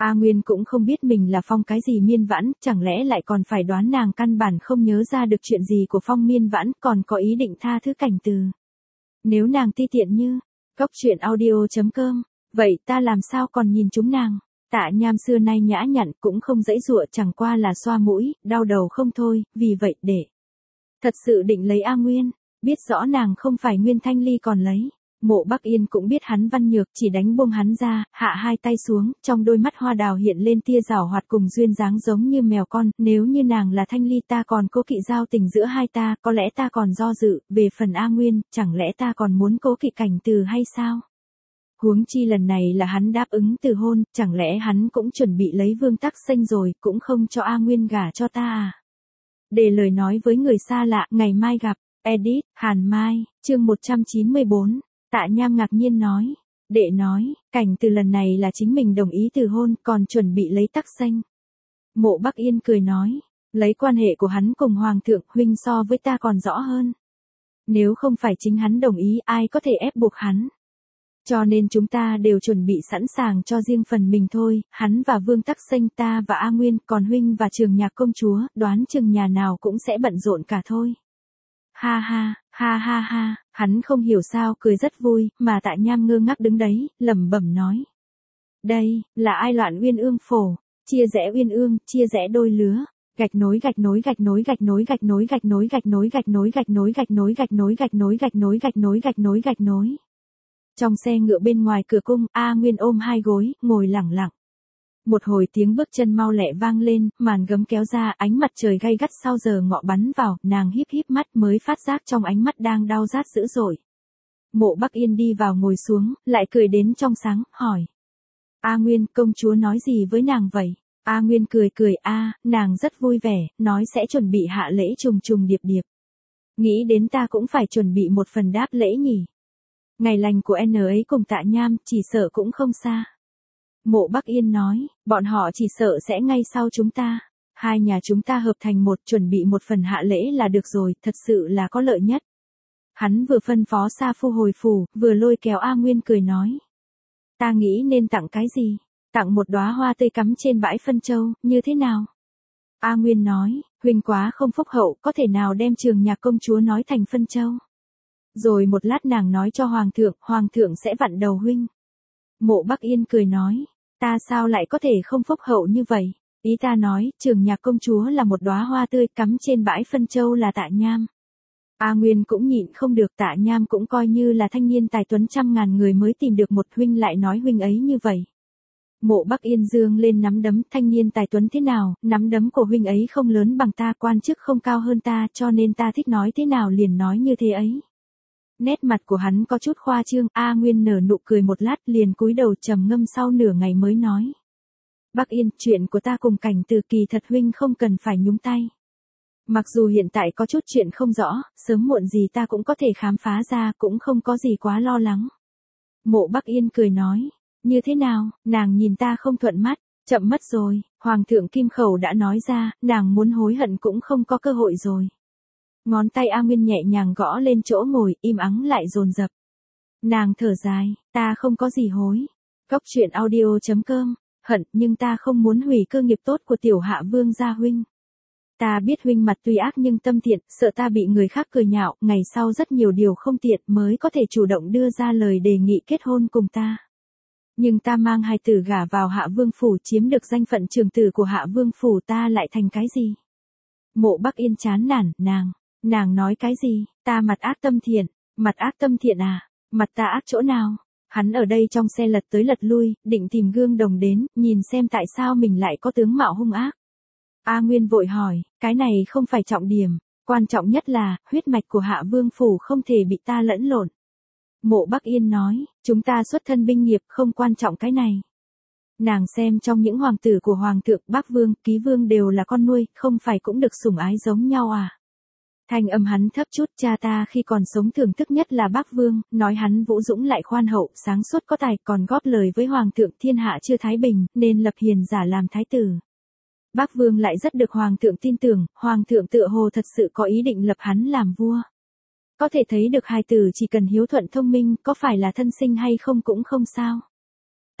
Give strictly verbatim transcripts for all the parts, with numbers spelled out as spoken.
A Nguyên cũng không biết mình là Phong cái gì Miên Vãn, chẳng lẽ lại còn phải đoán nàng căn bản không nhớ ra được chuyện gì của Phong Miên Vãn, còn có ý định tha thứ Cảnh Từ. Nếu nàng ti tiện như, cốc truyện audio.com, vậy ta làm sao còn nhìn chúng nàng? Tạ Nham xưa nay nhã nhặn cũng không dãy dụa, chẳng qua là xoa mũi, đau đầu không thôi, vì vậy để thật sự định lấy A Nguyên, biết rõ nàng không phải Nguyên Thanh Ly còn lấy. Mộ Bắc Yên cũng biết hắn văn nhược, chỉ đánh buông hắn ra, hạ hai tay xuống, trong đôi mắt hoa đào hiện lên tia giảo hoạt cùng duyên dáng giống như mèo con, nếu như nàng là Thanh Ly ta còn cố kỵ giao tình giữa hai ta, có lẽ ta còn do dự, về phần A Nguyên, chẳng lẽ ta còn muốn cố kỵ Cảnh Từ hay sao? Huống chi lần này là hắn đáp ứng từ hôn, chẳng lẽ hắn cũng chuẩn bị lấy Vương Tắc Xanh rồi, cũng không cho A Nguyên gả cho ta à? Để lời nói với người xa lạ, ngày mai gặp, edit, Hàn Mai, chương một trăm chín mươi bốn. Tạ Nham ngạc nhiên nói, đệ nói, Cảnh Từ lần này là chính mình đồng ý từ hôn, còn chuẩn bị lấy Tắc Xanh. Mộ Bắc Yên cười nói, lấy quan hệ của hắn cùng Hoàng thượng, huynh so với ta còn rõ hơn. Nếu không phải chính hắn đồng ý, ai có thể ép buộc hắn. Cho nên chúng ta đều chuẩn bị sẵn sàng cho riêng phần mình thôi, hắn và Vương Tắc Xanh, ta và A Nguyên, còn huynh và Trường Nhạc công chúa, đoán chừng nhà nào cũng sẽ bận rộn cả thôi. Ha ha, ha ha ha, hắn không hiểu sao cười rất vui, mà Tạ Nham ngơ ngác đứng đấy, lẩm bẩm nói. Đây, là ai loạn Uyên Ương phổ, chia rẽ Uyên Ương, chia rẽ đôi lứa. Gạch nối gạch nối gạch nối gạch nối gạch nối gạch nối gạch nối gạch nối gạch nối gạch nối gạch nối gạch nối gạch nối gạch nối gạch nối gạch nối. Trong xe ngựa bên ngoài cửa cung, A Nguyên ôm hai gối, ngồi lẳng lặng. Một hồi tiếng bước chân mau lẹ vang lên, màn gấm kéo ra, ánh mặt trời gay gắt sau giờ ngọ bắn vào, nàng híp híp mắt mới phát giác trong ánh mắt đang đau rát dữ dội. Mộ Bắc Yên đi vào ngồi xuống, lại cười đến trong sáng, hỏi. A Nguyên, công chúa nói gì với nàng vậy? A Nguyên cười cười a, nàng rất vui vẻ, nói sẽ chuẩn bị hạ lễ trùng trùng điệp điệp. Nghĩ đến ta cũng phải chuẩn bị một phần đáp lễ nhỉ. Ngày lành của N ấy cùng Tạ Nham, chỉ sợ cũng không xa. Mộ Bắc Yên nói, bọn họ chỉ sợ sẽ ngay sau chúng ta. Hai nhà chúng ta hợp thành một, chuẩn bị một phần hạ lễ là được rồi, thật sự là có lợi nhất. Hắn vừa phân phó Sa Phu hồi phủ, vừa lôi kéo A Nguyên cười nói. Ta nghĩ nên tặng cái gì? Tặng một đóa hoa tươi cắm trên bãi phân châu, như thế nào? A Nguyên nói, huynh quá không phúc hậu, có thể nào đem Trường Nhạc công chúa nói thành phân châu? Rồi một lát nàng nói cho Hoàng thượng, Hoàng thượng sẽ vặn đầu huynh. Mộ Bắc Yên cười nói, ta sao lại có thể không phúc hậu như vậy? Ý ta nói, Trường Nhạc công chúa là một đóa hoa tươi cắm trên bãi phân châu là Tạ Nham. A Nguyên cũng nhịn không được, Tạ Nham cũng coi như là thanh niên tài tuấn trăm ngàn người mới tìm được một huynh lại nói huynh ấy như vậy. Mộ Bắc Yên dương lên nắm đấm, thanh niên tài tuấn thế nào, nắm đấm của huynh ấy không lớn bằng ta, quan chức không cao hơn ta, cho nên ta thích nói thế nào liền nói như thế ấy. Nét mặt của hắn có chút khoa trương, A Nguyên nở nụ cười một lát liền cúi đầu trầm ngâm sau nửa ngày mới nói. Bắc Yên, chuyện của ta cùng Cảnh Từ kỳ thật huynh không cần phải nhúng tay. Mặc dù hiện tại có chút chuyện không rõ, sớm muộn gì ta cũng có thể khám phá ra, cũng không có gì quá lo lắng. Mộ Bắc Yên cười nói, như thế nào, nàng nhìn ta không thuận mắt, chậm mất rồi, Hoàng thượng Kim Khẩu đã nói ra, nàng muốn hối hận cũng không có cơ hội rồi. Ngón tay A Nguyên nhẹ nhàng gõ lên chỗ ngồi, im ắng lại dồn dập. Nàng thở dài, ta không có gì hối. Cốc truyện audio.com, hận nhưng ta không muốn hủy cơ nghiệp tốt của tiểu hạ vương gia huynh. Ta biết huynh mặt tuy ác nhưng tâm thiện, sợ ta bị người khác cười nhạo, ngày sau rất nhiều điều không tiện mới có thể chủ động đưa ra lời đề nghị kết hôn cùng ta. Nhưng ta mang hài tử gả vào Hạ Vương phủ, chiếm được danh phận trưởng tử của Hạ Vương phủ, ta lại thành cái gì? Mộ Bắc Yên chán nản, nàng, nàng nói cái gì? Ta mặt ác tâm thiện, mặt ác tâm thiện à? Mặt ta ác chỗ nào? Hắn ở đây trong xe lật tới lật lui, định tìm gương đồng đến, nhìn xem tại sao mình lại có tướng mạo hung ác. A Nguyên vội hỏi, cái này không phải trọng điểm, quan trọng nhất là, huyết mạch của Hạ Vương phủ không thể bị ta lẫn lộn. Mộ Bắc Yên nói, chúng ta xuất thân binh nghiệp không quan trọng cái này. Nàng xem trong những hoàng tử của Hoàng thượng, Bắc Vương, Ký Vương đều là con nuôi, không phải cũng được sủng ái giống nhau à? Thanh âm hắn thấp chút, cha ta khi còn sống thưởng thức nhất là Bắc Vương, nói hắn vũ dũng lại khoan hậu, sáng suốt có tài, còn góp lời với Hoàng thượng thiên hạ chưa thái bình, nên lập hiền giả làm thái tử. Bắc Vương lại rất được Hoàng thượng tin tưởng, Hoàng thượng tựa hồ thật sự có ý định lập hắn làm vua. Có thể thấy được hài tử chỉ cần hiếu thuận thông minh, có phải là thân sinh hay không cũng không sao.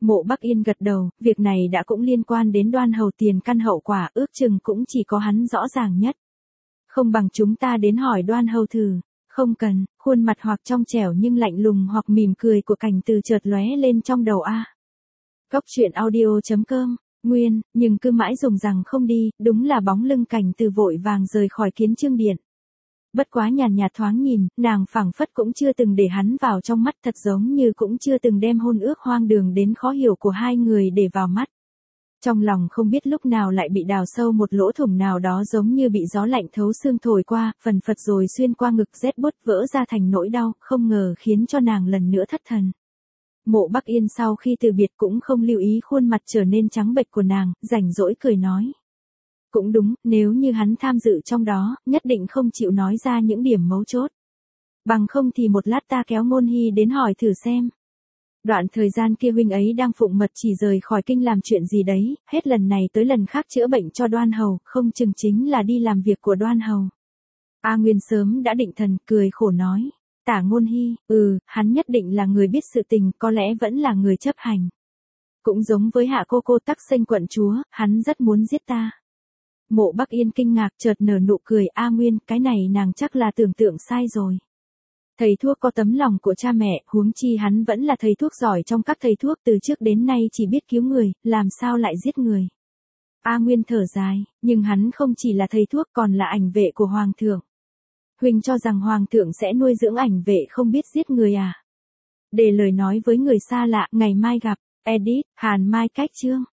Mộ Bắc Yên gật đầu, việc này đã cũng liên quan đến Đoan Hầu tiền căn hậu quả, ước chừng cũng chỉ có hắn rõ ràng nhất. Không bằng chúng ta đến hỏi Đoan Hầu thử. Không cần, khuôn mặt hoặc trong trẻo nhưng lạnh lùng hoặc mỉm cười của Cảnh Từ chợt lóe lên trong đầu a. Góc truyện audio chấm com, Nguyên, nhưng cứ mãi dùng rằng không đi, đúng là bóng lưng Cảnh Từ vội vàng rời khỏi Kiến Chương Điện. Bất quá nhàn nhạt thoáng nhìn, nàng phảng phất cũng chưa từng để hắn vào trong mắt, thật giống như cũng chưa từng đem hôn ước hoang đường đến khó hiểu của hai người để vào mắt. Trong lòng không biết lúc nào lại bị đào sâu một lỗ thủng nào đó, giống như bị gió lạnh thấu xương thổi qua, phần phật rồi xuyên qua ngực, rét buốt vỡ ra thành nỗi đau, không ngờ khiến cho nàng lần nữa thất thần. Mộ Bắc Yên sau khi từ biệt cũng không lưu ý khuôn mặt trở nên trắng bệch của nàng, rảnh rỗi cười nói. Cũng đúng, nếu như hắn tham dự trong đó, nhất định không chịu nói ra những điểm mấu chốt. Bằng không thì một lát ta kéo Ngôn Hy đến hỏi thử xem. Đoạn thời gian kia huynh ấy đang phụng mật chỉ rời khỏi kinh làm chuyện gì đấy, hết lần này tới lần khác chữa bệnh cho Đoan Hầu, không chừng chính là đi làm việc của Đoan Hầu. A Nguyên sớm đã định thần, cười khổ nói. Tả Ngôn Hy, ừ, hắn nhất định là người biết sự tình, có lẽ vẫn là người chấp hành. Cũng giống với Hạ cô cô Tắc Xanh quận chúa, hắn rất muốn giết ta. Mộ Bắc Yên kinh ngạc chợt nở nụ cười, A Nguyên, cái này nàng chắc là tưởng tượng sai rồi. Thầy thuốc có tấm lòng của cha mẹ, huống chi hắn vẫn là thầy thuốc giỏi trong các thầy thuốc, từ trước đến nay chỉ biết cứu người, làm sao lại giết người. A Nguyên thở dài, nhưng hắn không chỉ là thầy thuốc còn là ảnh vệ của Hoàng thượng. Huynh cho rằng Hoàng thượng sẽ nuôi dưỡng ảnh vệ không biết giết người à? Để lời nói với người xa lạ, ngày mai gặp, edit, Hàn Mai cách chương.